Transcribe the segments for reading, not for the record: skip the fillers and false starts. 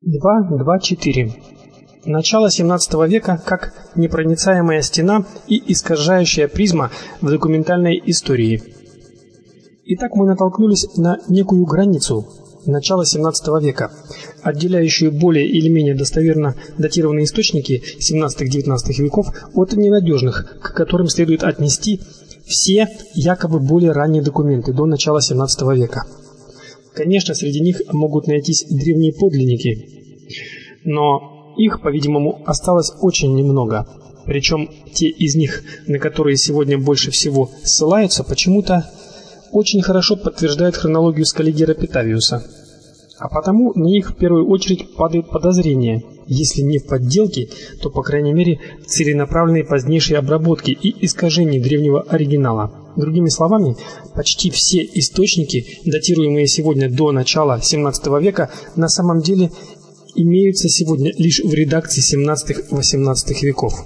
2.2.4. Начало XVII века как непроницаемая стена и искажающая призма в документальной истории. Итак, мы натолкнулись на некую границу начала XVII века, отделяющую более или менее достоверно датированные источники XVII-XIX веков от ненадежных, к которым следует отнести все якобы более ранние документы до начала XVII века. Конечно, среди них могут найтись древние подлинники, но их, по-видимому, осталось очень немного. Причем те из них, на которые сегодня больше всего ссылаются, почему-то очень хорошо подтверждают хронологию Скаллигера Петавиуса. А потому на них в первую очередь падают подозрения, если не в подделке, то, по крайней мере, в целенаправленной позднейшей обработке и искажении древнего оригинала. Другими словами, почти все источники, датируемые сегодня до начала XVII века, на самом деле имеются сегодня лишь в редакции XVII-XVIII веков.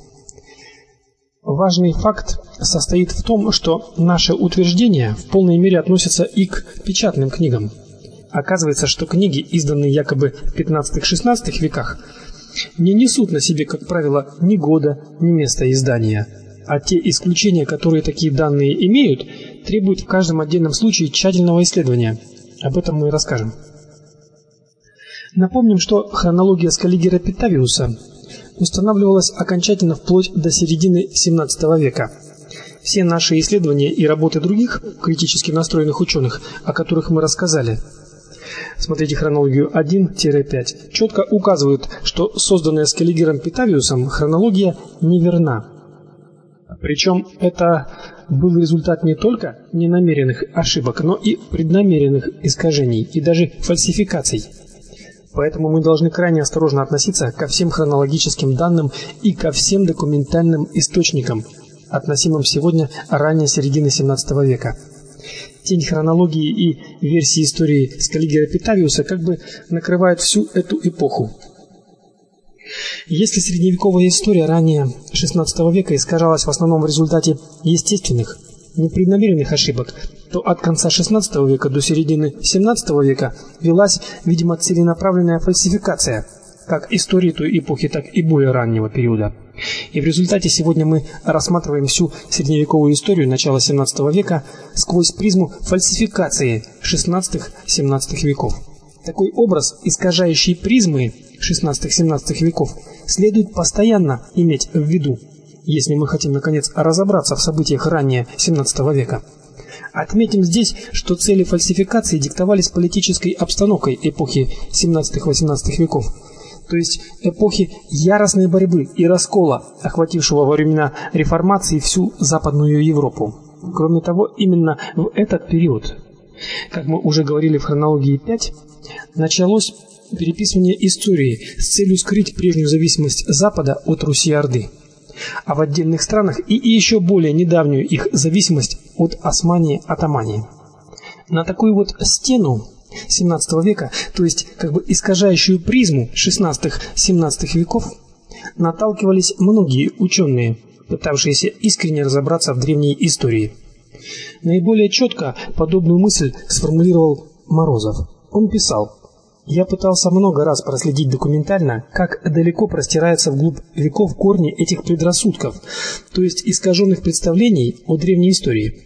Важный факт состоит в том, что наше утверждение в полной мере относится и к печатным книгам. Оказывается, что книги, изданные якобы в XV-XVI веках, не несут на себе, как правило, ни года, ни места издания. А те исключения, которые такие данные имеют, требуют в каждом отдельном случае тщательного исследования. Об этом мы и расскажем. Напомним, что хронология Скаллигера Петавиуса устанавливалась окончательно вплоть до середины XVII века. Все наши исследования и работы других критически настроенных ученых, о которых мы рассказали, смотрите хронологию 1-5, четко указывают, что созданная Скаллигером Петавиусом хронология неверна. Причем это был результат не только ненамеренных ошибок, но и преднамеренных искажений и даже фальсификаций. Поэтому мы должны крайне осторожно относиться ко всем хронологическим данным и ко всем документальным источникам, относимым сегодня ранее середины XVII века. Тень хронологии и версии истории Скаллигера Петавиуса как бы накрывает всю эту эпоху. Если средневековая история ранее XVI века искажалась в основном в результате естественных, непреднамеренных ошибок, то от конца XVI века до середины XVII века велась, видимо, целенаправленная фальсификация как истории той эпохи, так и более раннего периода. И в результате сегодня мы рассматриваем всю средневековую историю начала XVII века сквозь призму фальсификации XVI-XVII веков. Такой образ искажающей призмы XVI-XVII веков следует постоянно иметь в виду, если мы хотим наконец разобраться в событиях ранее XVII века. Отметим здесь, что цели фальсификации диктовались политической обстановкой эпохи XVII-XVIII веков, то есть эпохи яростной борьбы и раскола, охватившего во времена реформации всю Западную Европу. Кроме того, именно в этот период, как мы уже говорили в хронологии 5, началось переписывание истории с целью скрыть прежнюю зависимость Запада от Руси-Орды, а в отдельных странах и еще более недавнюю их зависимость от Османии-Атамании. На такую вот стену XVII века, то есть как бы искажающую призму XVI-XVII веков, наталкивались многие ученые, пытавшиеся искренне разобраться в древней истории. Наиболее четко подобную мысль сформулировал Морозов. Он писал: «Я пытался много раз проследить документально, как далеко простираются вглубь веков корни этих предрассудков, то есть искаженных представлений о древней истории.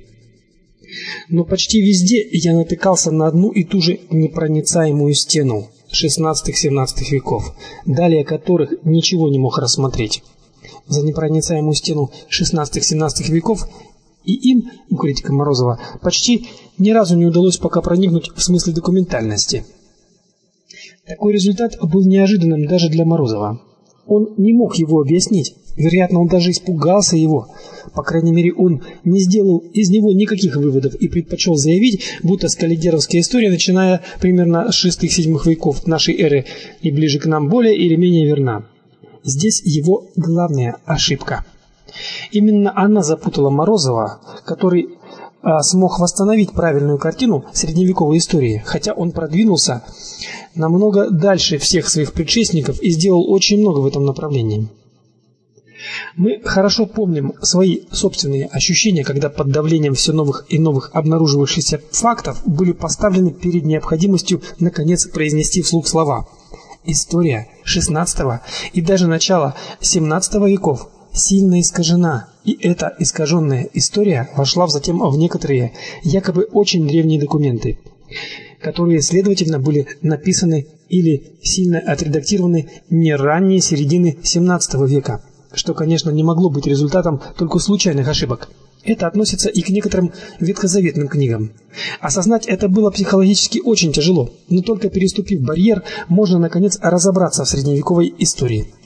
Но почти везде я натыкался на одну и ту же непроницаемую стену XVI-XVII веков, далее которых ничего не мог рассмотреть. За непроницаемую стену XVI-XVII веков и им, у критика Морозова, почти ни разу не удалось пока проникнуть в смысле документальности». Такой результат был неожиданным даже для Морозова. Он не мог его объяснить, вероятно, он даже испугался его. По крайней мере, он не сделал из него никаких выводов и предпочел заявить, будто скаллигеровская история, начиная примерно с VI-VII веков нашей эры и ближе к нам, более или менее верна. Здесь его главная ошибка. Именно она запутала Морозова, который смог восстановить правильную картину средневековой истории, хотя он продвинулся намного дальше всех своих предшественников и сделал очень много в этом направлении. Мы хорошо помним свои собственные ощущения, когда под давлением все новых и новых обнаруживавшихся фактов были поставлены перед необходимостью наконец произнести вслух слова: история XVI и даже начала XVII веков сильно искажена, и эта искаженная история вошла затем в некоторые якобы очень древние документы, которые, следовательно, были написаны или сильно отредактированы не ранее середины XVII века, что, конечно, не могло быть результатом только случайных ошибок. Это относится и к некоторым ветхозаветным книгам. Осознать это было психологически очень тяжело, но только переступив барьер, можно наконец разобраться в средневековой истории.